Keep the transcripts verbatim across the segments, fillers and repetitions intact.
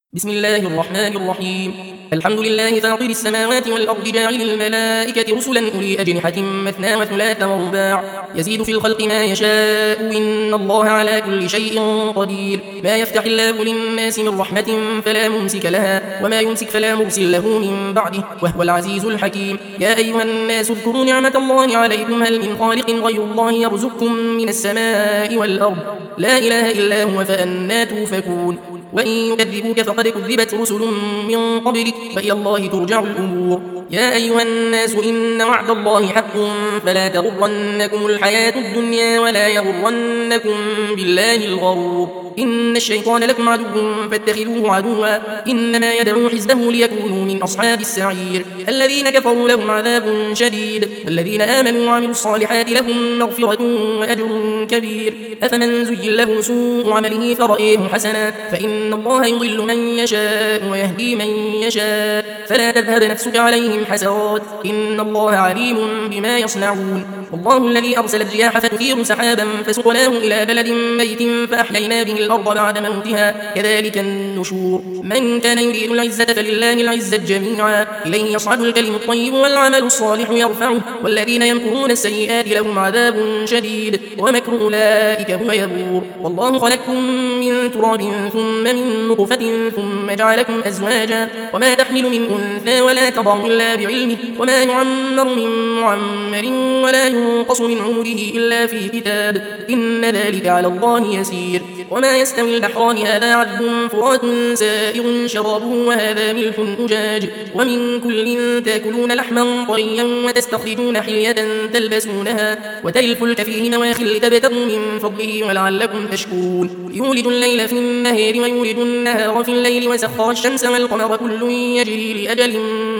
بسم الله الرحمن الرحيم. الحمد لله فاطر السماوات والأرض جاعل الملائكة رسلا أولي أجنحة مثنى وثلاث ورباع يزيد في الخلق ما يشاء إن الله على كل شيء قدير. ما يفتح الله للناس من رحمة فلا ممسك لها وما يمسك فلا مرسل له من بعده وهو العزيز الحكيم. يا أيها الناس اذكروا نعمة الله عليكم هل من خالق غير الله يرزقكم من السماء والأرض لا إله إلا هو فأنى توفكون. وإن يكذبوك فقد كذبت رسل من قبلك وإلى الله ترجع الأمور. يا أيها الناس إن وعد الله حق فلا تغرنكم الحياة الدنيا ولا يغرنكم بالله الغرور. إن الشيطان لكم عدو فاتخذوه عدوا إنما يدعو حزبه ليكونوا من أصحاب السعير. الذين كفروا لهم عذاب شديد والذين آمنوا وعملوا الصالحات لهم مغفرة وأجر كبير. أفمن زين له سوء عمله فرأيه حسنا فإن الله يضل من يشاء ويهدي من يشاء فلا تذهب نفسك عليهم حسرات إن الله عليم بما يصنعون. والله الذي أرسل الرياح فتثير سحابا فسقناه إلى بلد ميت فأحيينا به الأرض بعد موتها كذلك النشور. من كان يريد العزة فلله العزة جميعا إليه يصعد الكلم الطيب والعمل الصالح يرفعه والذين يمكرون السيئات لهم عذاب شديد ومكر أولئك هو يبور. والله خلقكم من تراب ثم من نطفة ثم جعلكم أزواجا وما تحمل من أنثى ولا تضع إلا بعلمه وما يعمر من معمر ولا ينقص من عمره إلا في كتاب إن ذلك على الله يسير. وما يستوي البحران هذا عذب فرات سائغ شرابه وهذا ملح أجاج ومن كل تأكلون لحما طريا وتستخرجون حلية تلبسونها وترى الفلك فيه مواخر لتبتغوا من فضله ولعلكم تشكرون. يولج الليل في النهار ويولج النهار في الليل وسخر الشمس والقمر كل يجري لأجل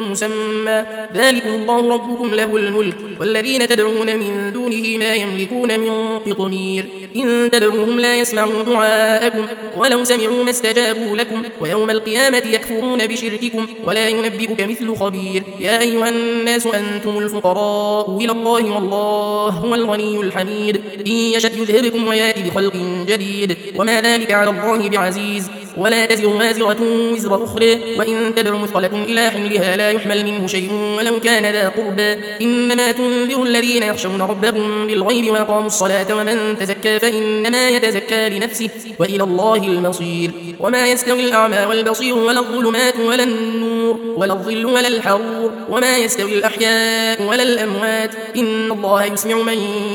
مسمى ذلكم الله ربكم له الملك والذين تدعون من دونه ما يملكون من قطمير إن تدعوهم لا يسمعوا دعاءكم ولو سمعوا ما استجابوا لكم ويوم القيامة يكفرون بشرككم ولا ينبئك مثل خبير. يا أيها الناس أنتم الفقراء إلى الله والله هو الغني الحميد إن يشأ يذهبكم ويأتي بخلق جديد وما ذلك على الله بعزيز. ولا تزر وازرة وزر أخرى وإن تدع مثقلة إلى حملها لا يحمل منه شيء ولو كان ذا قربى إنما تنذر الذين يخشون ربهم بالغيب وأقاموا الصلاة ومن تزكى فإنما يتزكى لنفسه وإلى الله المصير. وما يستوي الأعمى والبصير ولا الظلمات ولا النور ولا الظل ولا الحرور وما يستوي الأحياء ولا الأموات إن الله يسمع من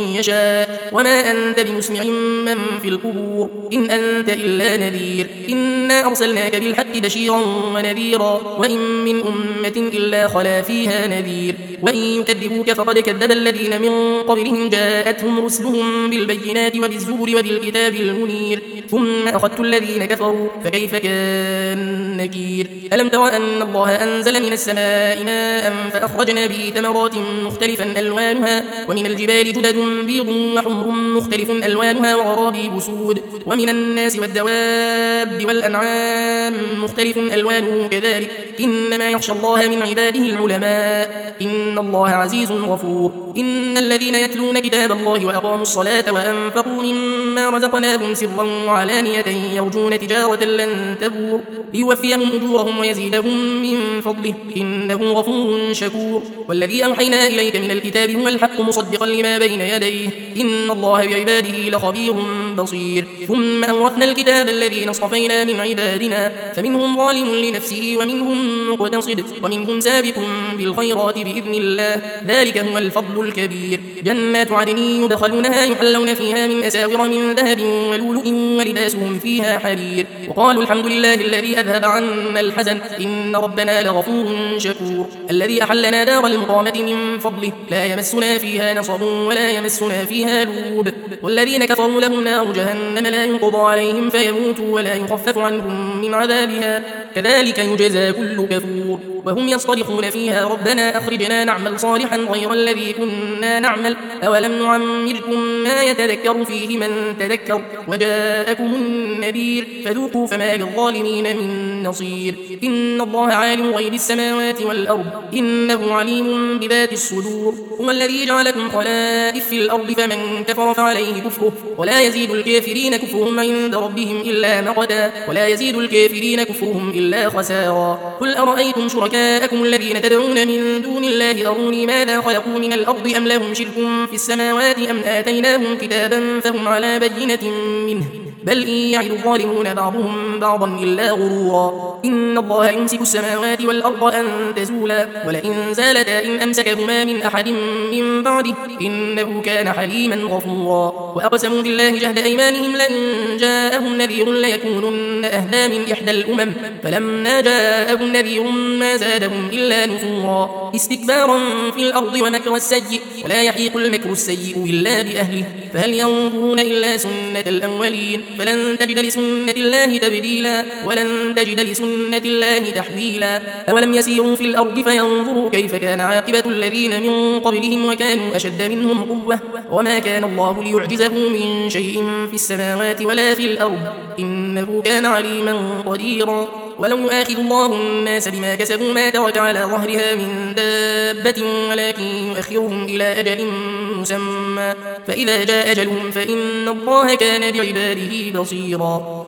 يشاء وما أنت بمسمع من في القبور إن أنت إلا نذير. إنا أرسلناك بالحق بشيرا ونذيرا وإن من أمة إلا خلا فيها نذير وإن يكذبوك فقد كذب الذين من قبلهم جاءتهم رسلهم بالبينات وبالزبر وبالكتاب المنير ثم أخذت الذين كفروا فكيف كان نكير. ألم تر أن الله أنزل من السماء ماء فأخرجنا به ثمرات مختلفا ألوانها ومن الجبال جدد بيض وحمر مختلف ألوانها وغرابيب سود ومن الناس والدواب والأنعام مختلف ألوانه كذلك إنما يخشى الله من عباده العلماء إن الله عزيز غفور. إن الذين يتلون كتاب الله وأقاموا الصلاة وأنفقوا مما رزقناهم سرا وعلانية يرجون تجارة لن تبور ليوفيهم أجورهم ويزيدهم من فضله إنه غفور شكور. والذي أوحينا إليك من الكتاب هو الحق مصدقا لما بين يديه إن الله بعباده لخبير بصير. ثم أورثنا الكتاب الذين اصطفينا من عبادنا فمنهم ظالم لنفسه ومنهم مقتصد ومنهم سابق بالخيرات بإذن الله ذلك هو الفضل الكبير. جنات عدن يدخلونها يحلون فيها من أساور من ذهب ولؤلؤ ولباسهم فيها حرير وقالوا الحمد لله الذي أذهب عنا الحزن إن ربنا لغفور شكور. الذي أحلنا دار المقامة من فضله لا يمسنا فيها نصب ولا يمسنا فيها لوب والذين كفروا لهم نار جهنم لا ينقضى عليهم فيموتوا ولا يخفف عنهم من عذابها كذلك يجزى كل كفور. وهم يصطرخون فيها ربنا أخرجنا نعمل صالحا غير الذي كنا نعمل أولم نعمركم ما يتذكر فيه من تذكر وجاءكم النذير فذوقوا فما للظالمين من نصير إن الله عالم غيب السماوات والأرض إنه عليم بذات الصدور هو الذي جعلكم خلائف في الأرض فمن كفر فعليه كفره ولا يزيد الكافرين كفرهم عند ربهم إلا مقتا ولا يزيد الكافرين كفرهم إلا خسارا قل أرأيتم شركاءكم الذين تدعون من دون الله أروني ماذا خلقوا من الأرض أم لهم شرك في السماوات أم آتيناهم كتابا فهم على بينة منه بل إن يعد الظالمون بعضهم بعضا إلا غرورا إن الله يمسك السماوات والأرض أن تزولا ولئن زالتا إن أمسكهما من أحد من بعده إنه كان حليما غفورا وأقسموا بالله جهد أيمانهم لئن جاءهم نذير ليكونن أهدى من إحدى الأمم فلما جاءهم نذير ما زادهم إلا نفورا استكبارا في الأرض ومكر السيء ولا يحيق المكر السيء إلا بأهله فهل ينظرون إلا سنة الأولين فلن تجد لسنة الله تبديلا ولن تجد لسنة الله تحويلا أولم يسيروا في الأرض فينظروا كيف كان عاقبة الذين من قبلهم وكانوا أشد منهم قوة وما كان الله ليعجزه من شيء في السماوات ولا في الأرض إنه كان عليما قديرا ولو يؤاخذ الله الناس بما كسبوا ما ترك على ظهرها من دابة ولكن يؤخرهم إلى أجل مسمى فإذا جاء أجلهم فإن الله كان بعباده بصيرا